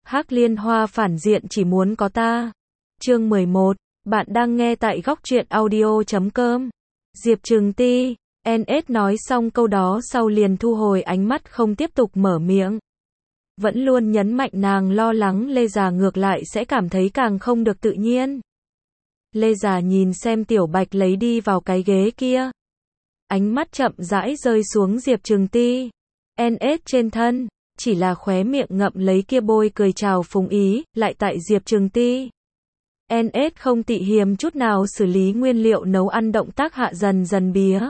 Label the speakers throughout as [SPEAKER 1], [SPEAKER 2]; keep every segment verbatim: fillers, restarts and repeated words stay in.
[SPEAKER 1] Hắc Liên Hoa phản diện chỉ muốn có ta. Chương mười một, bạn đang nghe tại góc truyện audio chấm com. Diệp Trừng Ti, en ét nói xong câu đó sau liền thu hồi ánh mắt không tiếp tục mở miệng. Vẫn luôn nhấn mạnh nàng lo lắng Lê Già ngược lại sẽ cảm thấy càng không được tự nhiên. Lê Già nhìn xem Tiểu Bạch lấy đi vào cái ghế kia. Ánh mắt chậm rãi rơi xuống Diệp Trừng Ti. en ét trên thân, chỉ là khóe miệng ngậm lấy kia bôi cười chào phúng ý, lại tại Diệp Trừng Ti. en ét không tị hiềm chút nào xử lý nguyên liệu nấu ăn động tác hạ dần dần bía.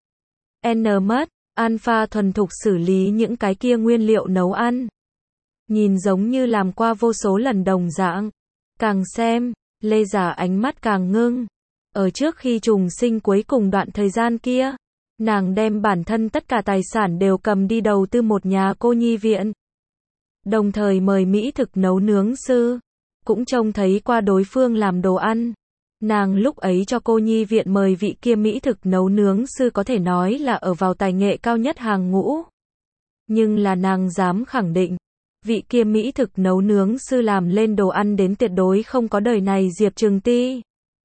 [SPEAKER 1] N mất, Alpha thuần thục xử lý những cái kia nguyên liệu nấu ăn. Nhìn giống như làm qua vô số lần đồng dạng. Càng xem, Lê Già ánh mắt càng ngưng. Ở trước khi trùng sinh cuối cùng đoạn thời gian kia, nàng đem bản thân tất cả tài sản đều cầm đi đầu tư một nhà cô nhi viện. Đồng thời mời mỹ thực nấu nướng sư, cũng trông thấy qua đối phương làm đồ ăn. Nàng lúc ấy cho cô nhi viện mời vị kia mỹ thực nấu nướng sư có thể nói là ở vào tài nghệ cao nhất hàng ngũ. Nhưng là nàng dám khẳng định, vị kia mỹ thực nấu nướng sư làm lên đồ ăn đến tuyệt đối không có đời này Diệp Trừng Ti.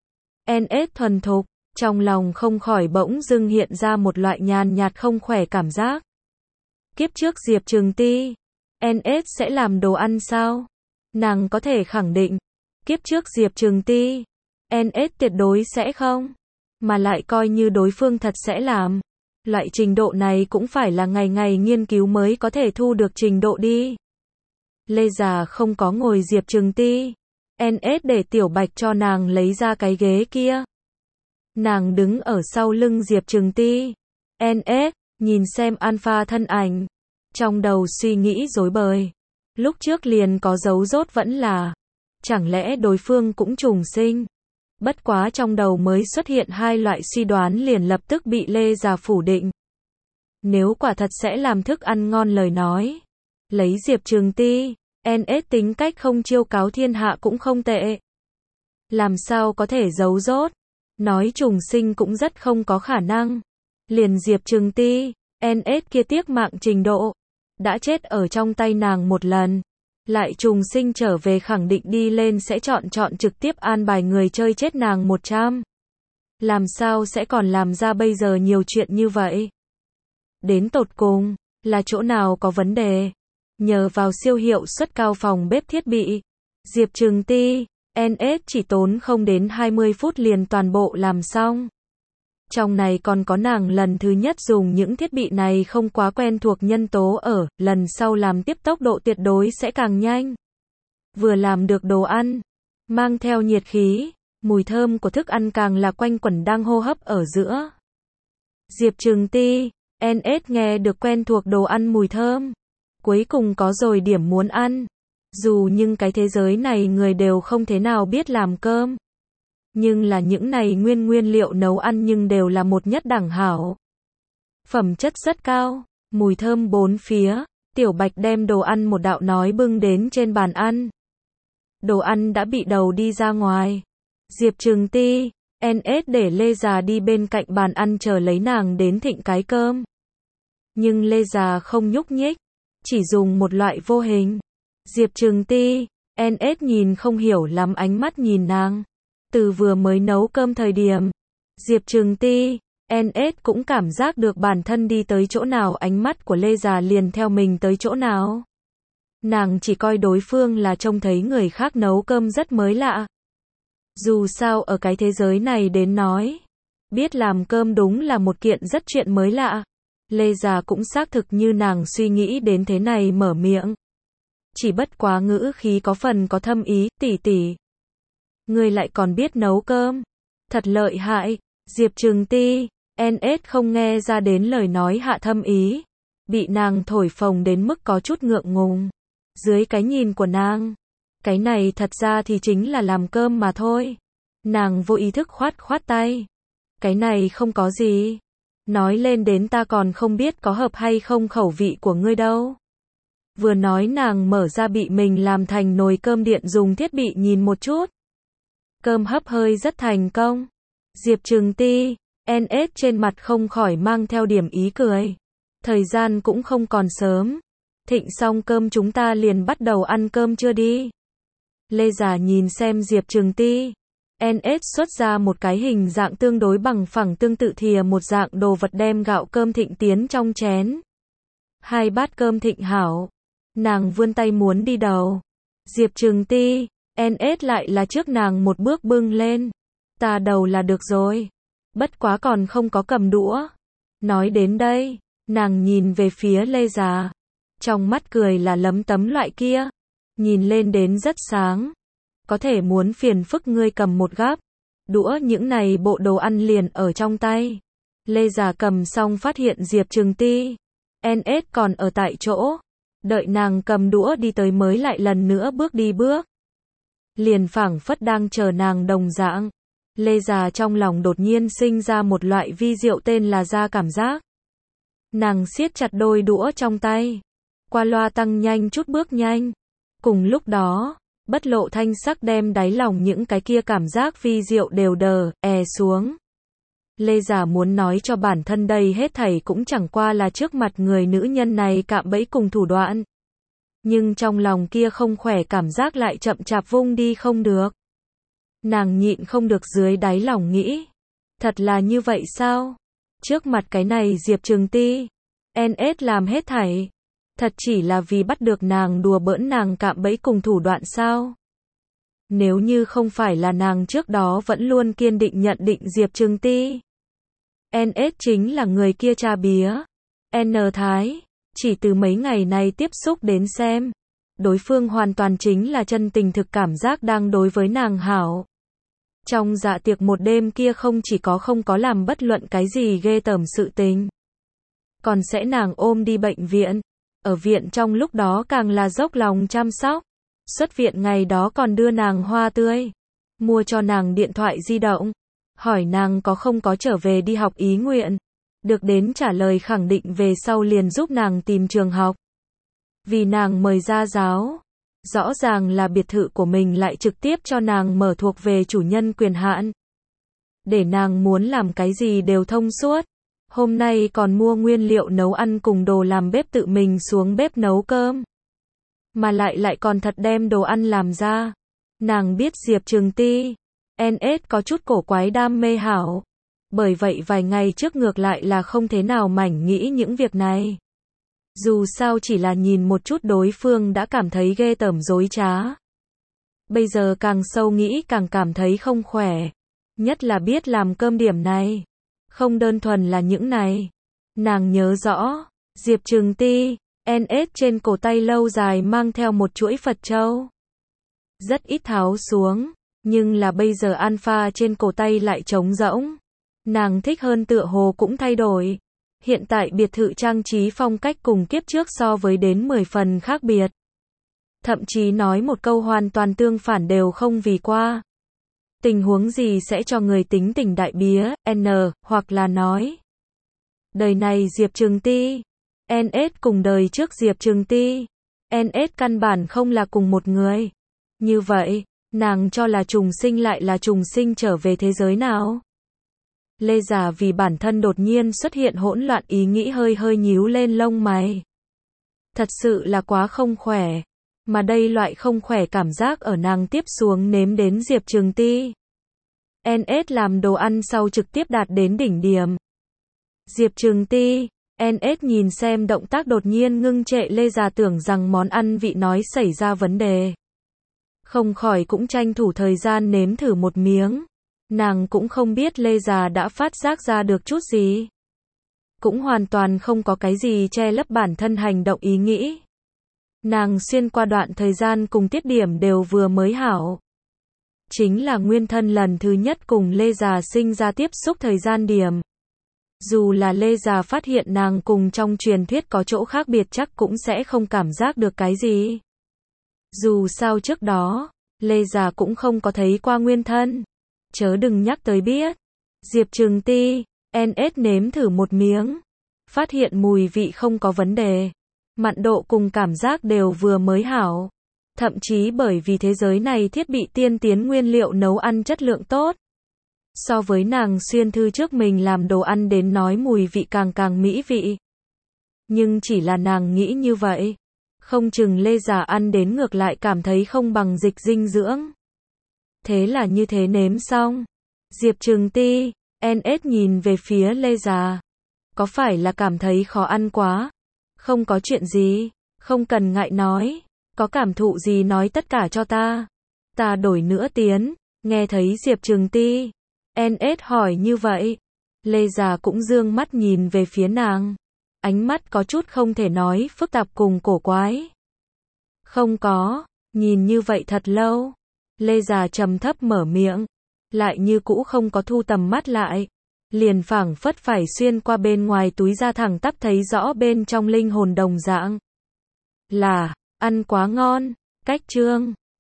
[SPEAKER 1] en ét thuần thục, trong lòng không khỏi bỗng dưng hiện ra một loại nhàn nhạt không khỏe cảm giác. Kiếp trước Diệp Trừng Ti, en ét sẽ làm đồ ăn sao? Nàng có thể khẳng định, kiếp trước Diệp Trừng Ti, en ét tuyệt đối sẽ không. Mà lại coi như đối phương thật sẽ làm. Loại trình độ này cũng phải là ngày ngày nghiên cứu mới có thể thu được trình độ đi. Lê Già không có ngồi Diệp Trừng Ti. en ét để Tiểu Bạch cho nàng lấy ra cái ghế kia. Nàng đứng ở sau lưng Diệp Trừng Ti. en ét, nhìn xem Alpha thân ảnh. Trong đầu suy nghĩ rối bời. Lúc trước liền có dấu rốt vẫn là. Chẳng lẽ đối phương cũng trùng sinh? Bất quá trong đầu mới xuất hiện hai loại suy đoán liền lập tức bị Lê Già phủ định. Nếu quả thật sẽ làm thức ăn ngon lời nói. Lấy Diệp Trừng Ti, en ét tính cách không chiêu cáo thiên hạ cũng không tệ. Làm sao có thể giấu rốt? Nói trùng sinh cũng rất không có khả năng. Liền Diệp Trừng Ti, en ét kia tiếc mạng trình độ. Đã chết ở trong tay nàng một lần. Lại trùng sinh trở về khẳng định đi lên sẽ chọn chọn trực tiếp an bài người chơi chết nàng một trăm. Làm sao sẽ còn làm ra bây giờ nhiều chuyện như vậy? Đến tột cùng, là chỗ nào có vấn đề? Nhờ vào siêu hiệu suất cao phòng bếp thiết bị, Diệp Trừng Ti, en ét chỉ tốn không đến hai mươi phút liền toàn bộ làm xong. Trong này còn có nàng lần thứ nhất dùng những thiết bị này không quá quen thuộc nhân tố ở, lần sau làm tiếp tốc độ tuyệt đối sẽ càng nhanh. Vừa làm được đồ ăn, mang theo nhiệt khí, mùi thơm của thức ăn càng là quanh quẩn đang hô hấp ở giữa. Diệp Trừng Ti, en ét nghe được quen thuộc đồ ăn mùi thơm. Cuối cùng có rồi điểm muốn ăn. Dù nhưng cái thế giới này người đều không thế nào biết làm cơm. Nhưng là những này nguyên nguyên liệu nấu ăn nhưng đều là một nhất đẳng hảo. Phẩm chất rất cao, mùi thơm bốn phía. Tiểu Bạch đem đồ ăn một đạo nói bưng đến trên bàn ăn. Đồ ăn đã bị đầu đi ra ngoài. Diệp Trừng Ti, en ét để Lê Già đi bên cạnh bàn ăn chờ lấy nàng đến thịnh cái cơm. Nhưng Lê Già không nhúc nhích, chỉ dùng một loại vô hình. Diệp Trừng Ti, en ét nhìn không hiểu lắm ánh mắt nhìn nàng. Từ vừa mới nấu cơm thời điểm, Diệp Trừng Ti, en ét cũng cảm giác được bản thân đi tới chỗ nào ánh mắt của Lê Già liền theo mình tới chỗ nào. Nàng chỉ coi đối phương là trông thấy người khác nấu cơm rất mới lạ. Dù sao ở cái thế giới này đến nói, biết làm cơm đúng là một kiện rất chuyện mới lạ. Lê Già cũng xác thực như nàng suy nghĩ đến thế này mở miệng. Chỉ bất quá ngữ khí có phần có thâm ý, tỷ tỷ. Ngươi lại còn biết nấu cơm. Thật lợi hại. Diệp Trừng Ti, en ét không nghe ra đến lời nói hạ thâm ý. Bị nàng thổi phồng đến mức có chút ngượng ngùng. Dưới cái nhìn của nàng, cái này thật ra thì chính là làm cơm mà thôi. Nàng vô ý thức khoát khoát tay. Cái này không có gì. Nói lên đến ta còn không biết có hợp hay không khẩu vị của ngươi đâu. Vừa nói nàng mở ra bị mình làm thành nồi cơm điện dùng thiết bị nhìn một chút. Cơm hấp hơi rất thành công. Diệp Trừng Ti, en ét trên mặt không khỏi mang theo điểm ý cười. Thời gian cũng không còn sớm. Thịnh xong cơm chúng ta liền bắt đầu ăn cơm trưa đi. Lê Già nhìn xem Diệp Trừng Ti. en ét xuất ra một cái hình dạng tương đối bằng phẳng tương tự thìa một dạng đồ vật đem gạo cơm thịnh tiến trong chén. Hai bát cơm thịnh hảo. Nàng vươn tay muốn đi đầu. Diệp Trừng Ti, en ét lại là trước nàng một bước bưng lên. Ta đầu là được rồi. Bất quá còn không có cầm đũa. Nói đến đây, nàng nhìn về phía Lê Già. Trong mắt cười là lấm tấm loại kia. Nhìn lên đến rất sáng. Có thể muốn phiền phức ngươi cầm một gắp. Đũa những này bộ đồ ăn liền ở trong tay. Lê Già cầm xong phát hiện Diệp Trừng Ti. en ét còn ở tại chỗ. Đợi nàng cầm đũa đi tới mới lại lần nữa bước đi bước. Liền phảng phất đang chờ nàng đồng dạng. Lê Già trong lòng đột nhiên sinh ra một loại vi diệu tên là ra cảm giác. Nàng siết chặt đôi đũa trong tay. Qua loa tăng nhanh chút bước nhanh. Cùng lúc đó, bất lộ thanh sắc đem đáy lòng những cái kia cảm giác vi diệu đều đờ, è xuống. Lê Già muốn nói cho bản thân đây hết thảy cũng chẳng qua là trước mặt người nữ nhân này cạm bẫy cùng thủ đoạn. Nhưng trong lòng kia không khỏe cảm giác lại chậm chạp vung đi không được. Nàng nhịn không được dưới đáy lòng nghĩ. Thật là như vậy sao? Trước mặt cái này Diệp Trừng Ti, en ét làm hết thảy. Thật chỉ là vì bắt được nàng đùa bỡn nàng cạm bẫy cùng thủ đoạn sao? Nếu như không phải là nàng trước đó vẫn luôn kiên định nhận định Diệp Trừng Ti. en ét chính là người kia cha bía. N Thái, chỉ từ mấy ngày này tiếp xúc đến xem. Đối phương hoàn toàn chính là chân tình thực cảm giác đang đối với nàng hảo. Trong dạ tiệc một đêm kia không chỉ có không có làm bất luận cái gì ghê tởm sự tình. Còn sẽ nàng ôm đi bệnh viện. Ở viện trong lúc đó càng là dốc lòng chăm sóc. Xuất viện ngày đó còn đưa nàng hoa tươi. Mua cho nàng điện thoại di động. Hỏi nàng có không có trở về đi học ý nguyện. Được đến trả lời khẳng định về sau liền giúp nàng tìm trường học. Vì nàng mời gia giáo. Rõ ràng là biệt thự của mình lại trực tiếp cho nàng mở thuộc về chủ nhân quyền hạn. Để nàng muốn làm cái gì đều thông suốt. Hôm nay còn mua nguyên liệu nấu ăn cùng đồ làm bếp tự mình xuống bếp nấu cơm. Mà lại lại còn thật đem đồ ăn làm ra. Nàng biết Diệp Trừng Ti, en ét có chút cổ quái đam mê hảo. Bởi vậy vài ngày trước ngược lại là không thế nào mảnh nghĩ những việc này. Dù sao chỉ là nhìn một chút đối phương đã cảm thấy ghê tởm dối trá. Bây giờ càng sâu nghĩ càng cảm thấy không khỏe. Nhất là biết làm cơm điểm này. Không đơn thuần là những này. Nàng nhớ rõ, Diệp Trừng Ti, en ét trên cổ tay lâu dài mang theo một chuỗi Phật châu. Rất ít tháo xuống, nhưng là bây giờ alpha trên cổ tay lại trống rỗng. Nàng thích hơn tựa hồ cũng thay đổi. Hiện tại biệt thự trang trí phong cách cùng kiếp trước so với đến mười phần khác biệt. Thậm chí nói một câu hoàn toàn tương phản đều không vì qua. Tình huống gì sẽ cho người tính tình đại bía, N, hoặc là nói. Đời này Diệp Trừng Ti, en ét cùng đời trước Diệp Trừng Ti, en ét căn bản không là cùng một người. Như vậy, nàng cho là trùng sinh lại là trùng sinh trở về thế giới nào? Lê Già vì bản thân đột nhiên xuất hiện hỗn loạn ý nghĩ hơi hơi nhíu lên lông mày. Thật sự là quá không khỏe. Mà đây loại không khỏe cảm giác ở nàng tiếp xuống nếm đến Diệp Trừng Ti. en ét làm đồ ăn sau trực tiếp đạt đến đỉnh điểm. Diệp Trừng Ti, en ét nhìn xem động tác đột nhiên ngưng trệ Lê Già tưởng rằng món ăn vị nói xảy ra vấn đề. Không khỏi cũng tranh thủ thời gian nếm thử một miếng. Nàng cũng không biết Lê Già đã phát giác ra được chút gì. Cũng hoàn toàn không có cái gì che lấp bản thân hành động ý nghĩ. Nàng xuyên qua đoạn thời gian cùng tiết điểm đều vừa mới hảo. Chính là nguyên thân lần thứ nhất cùng Lê Già sinh ra tiếp xúc thời gian điểm. Dù là Lê Già phát hiện nàng cùng trong truyền thuyết có chỗ khác biệt chắc cũng sẽ không cảm giác được cái gì. Dù sao trước đó, Lê Già cũng không có thấy qua nguyên thân. Chớ đừng nhắc tới biết. Diệp Trừng Ti, en ét nếm thử một miếng. Phát hiện mùi vị không có vấn đề. Mặn độ cùng cảm giác đều vừa mới hảo. Thậm chí bởi vì thế giới này thiết bị tiên tiến nguyên liệu nấu ăn chất lượng tốt. So với nàng xuyên thư trước mình làm đồ ăn đến nói mùi vị càng càng mỹ vị. Nhưng chỉ là nàng nghĩ như vậy. Không chừng Lê Già ăn đến ngược lại cảm thấy không bằng dịch dinh dưỡng. Thế là như thế nếm xong. Diệp Trừng Ti, en ét nhìn về phía Lê Già. Có phải là cảm thấy khó ăn quá? Không có chuyện gì, không cần ngại nói. Có cảm thụ gì nói tất cả cho ta. Ta đổi nữa tiền. Nghe thấy Diệp Trừng Ti, en ét hỏi như vậy. Lê Già cũng dương mắt nhìn về phía nàng. Ánh mắt có chút không thể nói, phức tạp cùng cổ quái. Không có, nhìn như vậy thật lâu. Lê Già trầm thấp mở miệng, lại như cũ không có thu tầm mắt lại. Liền phảng phất phải xuyên qua bên ngoài túi ra thẳng tắp thấy rõ bên trong linh hồn đồng dạng. Là, ăn quá ngon, cách chương.